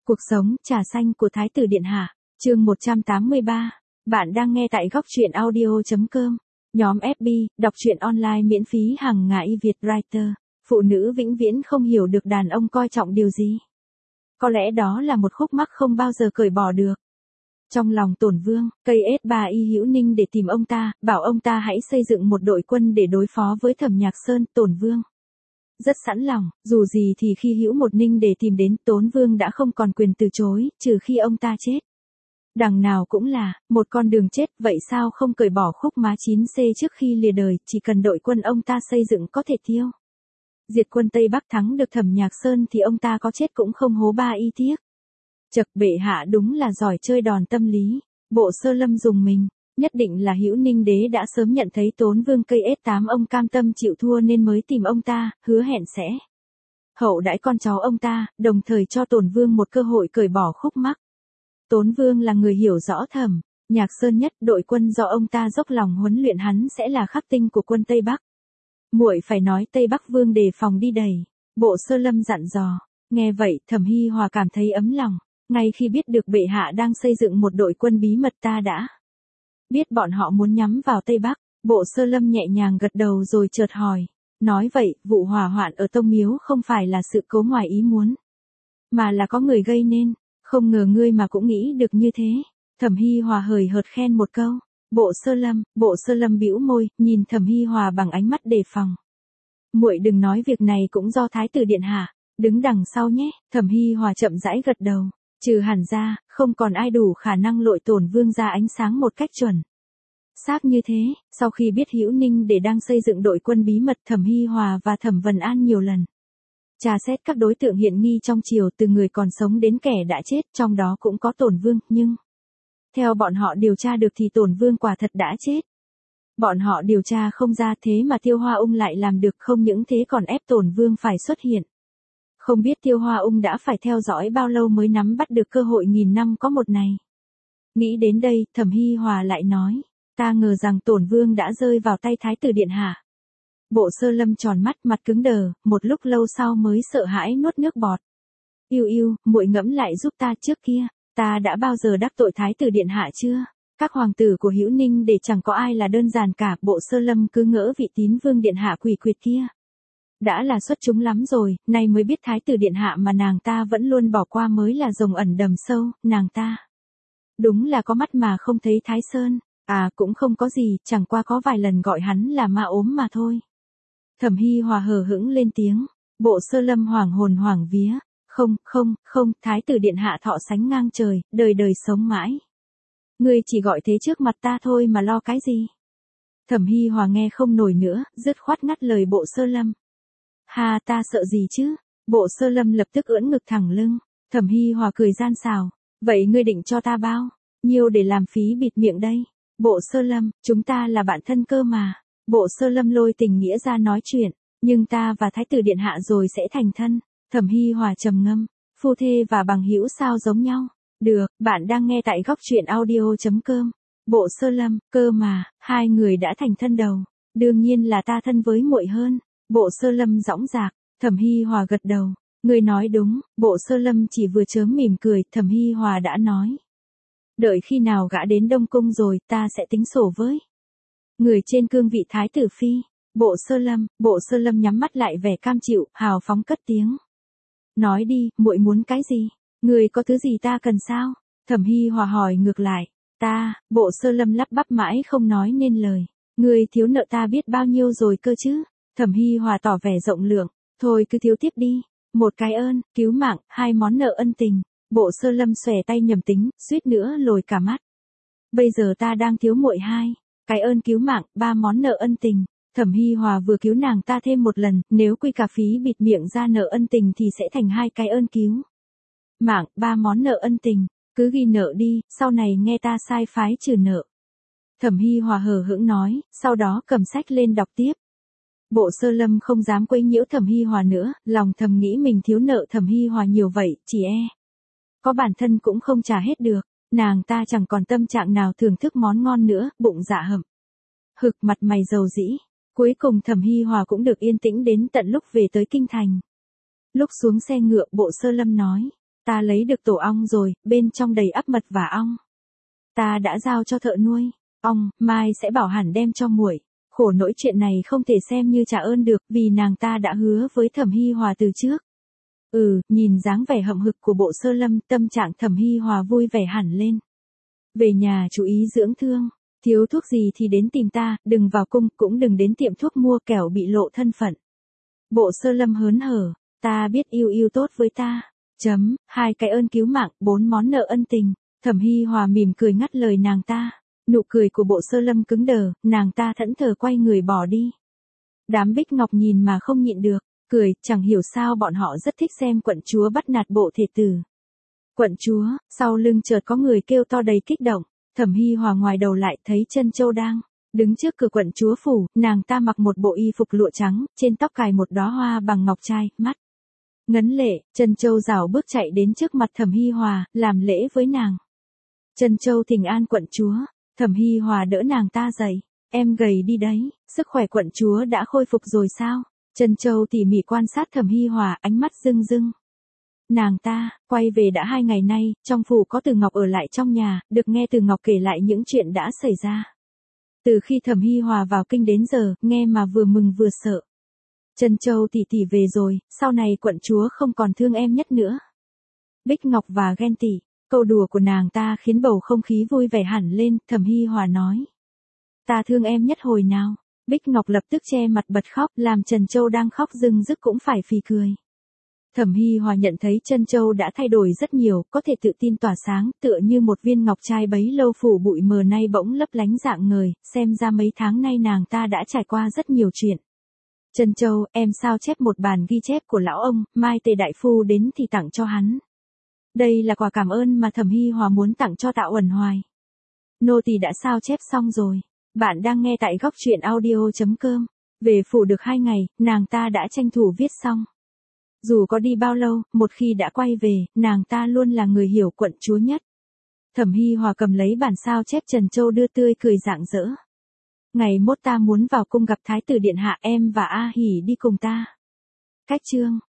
Cuộc sống, trà xanh của Thái tử Điện Hạ, chương 183. Bạn đang nghe tại góc truyện audio.com. Nhóm FB, đọc truyện online miễn phí hàng ngày Việt Writer. Phụ nữ vĩnh viễn không hiểu được đàn ông coi trọng điều gì. Có lẽ đó là một khúc mắc không bao giờ cởi bỏ được. Trong lòng Tổn Vương, cây S3 y Hữu Ninh để tìm ông ta, bảo ông ta hãy xây dựng một đội quân để đối phó với Thẩm Nhạc Sơn. Tổn Vương rất sẵn lòng, dù gì thì khi Hữu Một Ninh để tìm đến, Tốn Vương đã không còn quyền từ chối, trừ khi ông ta chết. Đằng nào cũng là một con đường chết, vậy sao không cởi bỏ khúc má 9C trước khi lìa đời, chỉ cần đội quân ông ta xây dựng có thể tiêu diệt quân Tây Bắc, thắng được Thẩm Nhạc Sơn thì ông ta có chết cũng không hố ba y tiếc. Chậc, bệ hạ đúng là giỏi chơi đòn tâm lý. Bộ Sơ Lâm dùng mình, nhất định là Hữu Ninh đế đã sớm nhận thấy Tốn Vương cây S8 ông cam tâm chịu thua nên mới tìm ông ta, hứa hẹn sẽ hậu đãi con cháu ông ta, đồng thời cho Tổn Vương một cơ hội cởi bỏ khúc mắc. Tốn Vương là người hiểu rõ Thẩm Nhạc Sơn nhất, đội quân do ông ta dốc lòng huấn luyện hắn sẽ là khắc tinh của quân Tây Bắc. Muội phải nói Tây Bắc Vương đề phòng đi đầy. Bộ Sơ Lâm dặn dò. Nghe vậy, Thẩm Hi Hòa cảm thấy ấm lòng. Ngay khi biết được bệ hạ đang xây dựng một đội quân bí mật, ta đã biết bọn họ muốn nhắm vào Tây Bắc. Bộ Sơ Lâm nhẹ nhàng gật đầu rồi chợt hỏi. Nói vậy, vụ hỏa hoạn ở Tông Miếu không phải là sự cố ngoài ý muốn, mà là có người gây nên. Không ngờ ngươi mà cũng nghĩ được như thế. Thẩm Hi Hòa hời hợt khen một câu. Bộ Sơ Lâm bĩu môi, nhìn Thẩm Hi Hòa bằng ánh mắt đề phòng. Muội đừng nói việc này cũng do Thái tử Điện Hạ đứng đằng sau nhé. Thẩm Hi Hòa chậm rãi gật đầu. Trừ hẳn ra, không còn ai đủ khả năng lội Tổn Vương ra ánh sáng một cách chuẩn xác như thế. Sau khi biết Hữu Ninh để đang xây dựng đội quân bí mật, Thẩm Hi Hòa và Thẩm Vân An nhiều lần tra xét các đối tượng hiển nghi trong triều, từ người còn sống đến kẻ đã chết, trong đó cũng có Tổn Vương, nhưng theo bọn họ điều tra được thì Tổn Vương quả thật đã chết. Bọn họ điều tra không ra, thế mà Tiêu Hoa Ung lại làm được, không những thế còn ép Tổn Vương phải xuất hiện. Không biết Tiêu Hoa Ung đã phải theo dõi bao lâu mới nắm bắt được cơ hội nghìn năm có một này. Nghĩ đến đây, Thẩm Hi Hòa lại nói, ta ngờ rằng Tổn Vương đã rơi vào tay Thái tử Điện Hạ. Bộ Sơ Lâm tròn mắt, mặt cứng đờ, một lúc lâu sau mới sợ hãi nuốt nước bọt. Yêu, muội ngẫm lại giúp ta, trước kia ta đã bao giờ đắc tội Thái tử Điện Hạ chưa? Các hoàng tử của Hữu Ninh để chẳng có ai là đơn giản cả. Bộ Sơ Lâm cứ ngỡ vị Tín Vương Điện Hạ quỷ quyệt kia đã là xuất chúng lắm rồi, nay mới biết Thái tử Điện Hạ mà nàng ta vẫn luôn bỏ qua mới là rồng ẩn đầm sâu. Nàng ta đúng là có mắt mà không thấy Thái Sơn. À, cũng không có gì, chẳng qua có vài lần gọi hắn là ma ốm mà thôi. Thẩm Hi Hòa hờ hững lên tiếng. Bộ Sơ Lâm hoảng hồn hoảng vía. Không, Thái tử Điện Hạ thọ sánh ngang trời, đời đời sống mãi. Ngươi chỉ gọi thế trước mặt ta thôi mà lo cái gì? Thẩm Hi Hòa nghe không nổi nữa, dứt khoát ngắt lời Bộ Sơ Lâm. Ha, ta sợ gì chứ? Bộ Sơ Lâm lập tức ưỡn ngực thẳng lưng. Thẩm Hi Hòa cười gian xảo. Vậy ngươi định cho ta bao nhiêu để làm phí bịt miệng đây? Bộ Sơ Lâm, chúng ta là bạn thân cơ mà. Bộ Sơ Lâm lôi tình nghĩa ra nói chuyện. Nhưng ta và Thái tử Điện Hạ rồi sẽ thành thân. Thẩm Hi Hòa trầm ngâm. Phu thê và bằng hữu sao giống nhau? Được, bạn đang nghe tại góc truyện audio.com. Bộ Sơ Lâm, cơ mà, hai người đã thành thân đầu. Đương nhiên là ta thân với muội hơn. Bộ Sơ Lâm dõng dạc. Thẩm Hi Hòa gật đầu. Ngươi nói đúng. Bộ Sơ Lâm chỉ vừa chớm mỉm cười, Thẩm Hi Hòa đã nói. Đợi khi nào gã đến Đông Cung rồi, ta sẽ tính sổ với người trên cương vị Thái tử Phi. Bộ Sơ Lâm nhắm mắt lại vẻ cam chịu, hào phóng cất tiếng. Nói đi, muội muốn cái gì? Người có thứ gì ta cần sao? Thẩm Hi Hòa hỏi ngược lại. Bộ Sơ Lâm lắp bắp mãi không nói nên lời. Người thiếu nợ ta biết bao nhiêu rồi cơ chứ? Thẩm Hi Hòa tỏ vẻ rộng lượng. Thôi cứ thiếu tiếp đi. Một cái ơn, cứu mạng, hai món nợ ân tình. Bộ Sơ Lâm xòe tay nhầm tính, suýt nữa lồi cả mắt. Bây giờ ta đang thiếu muội hai cái ơn cứu mạng, ba món nợ ân tình. Thẩm Hi Hòa vừa cứu nàng ta thêm một lần, nếu quy cả phí bịt miệng ra nợ ân tình thì sẽ thành hai cái ơn cứu mạng, ba món nợ ân tình. Cứ ghi nợ đi, sau này nghe ta sai phái trừ nợ. Thẩm Hi Hòa hờ hững nói, sau đó cầm sách lên đọc tiếp. Bộ Sơ Lâm không dám quấy nhiễu Thẩm Hi Hòa nữa, lòng thầm nghĩ mình thiếu nợ Thẩm Hi Hòa nhiều vậy, chỉ có bản thân cũng không trả hết được. Nàng ta chẳng còn tâm trạng nào thưởng thức món ngon nữa, bụng dạ hậm hực, mặt mày dầu dĩ. Cuối cùng Thẩm Hi Hòa cũng được yên tĩnh đến tận lúc về tới kinh thành. Lúc xuống xe ngựa, Bộ Sơ Lâm nói, Ta lấy được tổ ong rồi, bên trong đầy ắp mật và ong. Ta đã giao cho thợ nuôi. Ong, mai sẽ bảo hẳn đem cho muội. Khổ nỗi chuyện này không thể xem như trả ơn được, vì nàng ta đã hứa với Thẩm Hy Hòa từ trước. Nhìn dáng vẻ hậm hực của Bộ Sơ Lâm, tâm trạng Thẩm Hy Hòa vui vẻ hẳn lên. Về nhà chú ý dưỡng thương, thiếu thuốc gì thì đến tìm ta, đừng vào cung, cũng đừng đến tiệm thuốc mua kẻo bị lộ thân phận. Bộ Sơ Lâm hớn hở, ta biết yêu yêu tốt với ta. 2 cái ơn cứu mạng, 4 món nợ ân tình. Thẩm Hy Hòa mỉm cười ngắt lời nàng ta. Nụ cười của Bộ Sơ Lâm cứng đờ, nàng ta thẫn thờ quay người bỏ đi. Đám Bích Ngọc nhìn mà không nhịn được, cười, chẳng hiểu sao bọn họ rất thích xem quận chúa bắt nạt bộ thể tử. Quận chúa, sau lưng chợt có người kêu to đầy kích động. Thẩm Hy Hòa ngoài đầu lại thấy Trân Châu đang đứng trước cửa quận chúa phủ, nàng ta mặc một bộ y phục lụa trắng, trên tóc cài một đóa hoa bằng ngọc trai, mắt ngấn lệ. Trân Châu rảo bước chạy đến trước mặt Thẩm Hy Hòa, làm lễ với nàng. Trân Châu thỉnh an quận chúa. Thẩm Hy Hòa đỡ nàng ta dậy. Em gầy đi đấy, sức khỏe quận chúa đã khôi phục rồi sao? Trân Châu tỉ mỉ quan sát Thẩm Hy Hòa, ánh mắt rưng rưng. Nàng ta, quay về đã 2 ngày nay, trong phủ có Từ Ngọc ở lại trong nhà, được nghe Từ Ngọc kể lại những chuyện đã xảy ra. Từ khi Thẩm Hy Hòa vào kinh đến giờ, nghe mà vừa mừng vừa sợ. Trân Châu tỷ tỷ về rồi, sau này quận chúa không còn thương em nhất nữa. Bích Ngọc và ghen tị, câu đùa của nàng ta khiến bầu không khí vui vẻ hẳn lên. Thẩm Hy Hòa nói. Ta thương em nhất hồi nào? Bích Ngọc lập tức che mặt bật khóc, làm Trân Châu đang khóc rưng rức cũng phải phì cười. Thẩm Hy Hòa nhận thấy Trân Châu đã thay đổi rất nhiều, có thể tự tin tỏa sáng, tựa như một viên ngọc trai bấy lâu phủ bụi mờ nay bỗng lấp lánh rạng ngời, xem ra mấy tháng nay nàng ta đã trải qua rất nhiều chuyện. Trân Châu, em sao chép một bản ghi chép của lão ông, mai Tề đại phu đến thì tặng cho hắn. Đây là quà cảm ơn mà Thẩm Hy Hòa muốn tặng cho Tạ Uẩn Hoài. Nô tỳ đã sao chép xong rồi. Bạn đang nghe tại góc truyện audio.com. Về phủ được 2 ngày, nàng ta đã tranh thủ viết xong. Dù có đi bao lâu, một khi đã quay về, nàng ta luôn là người hiểu quận chúa nhất. Thẩm Hy Hòa cầm lấy bản sao chép Trân Châu đưa tươi cười rạng rỡ. Ngày mốt ta muốn vào cung gặp Thái tử điện hạ, em và A Hỉ đi cùng ta. Cách chương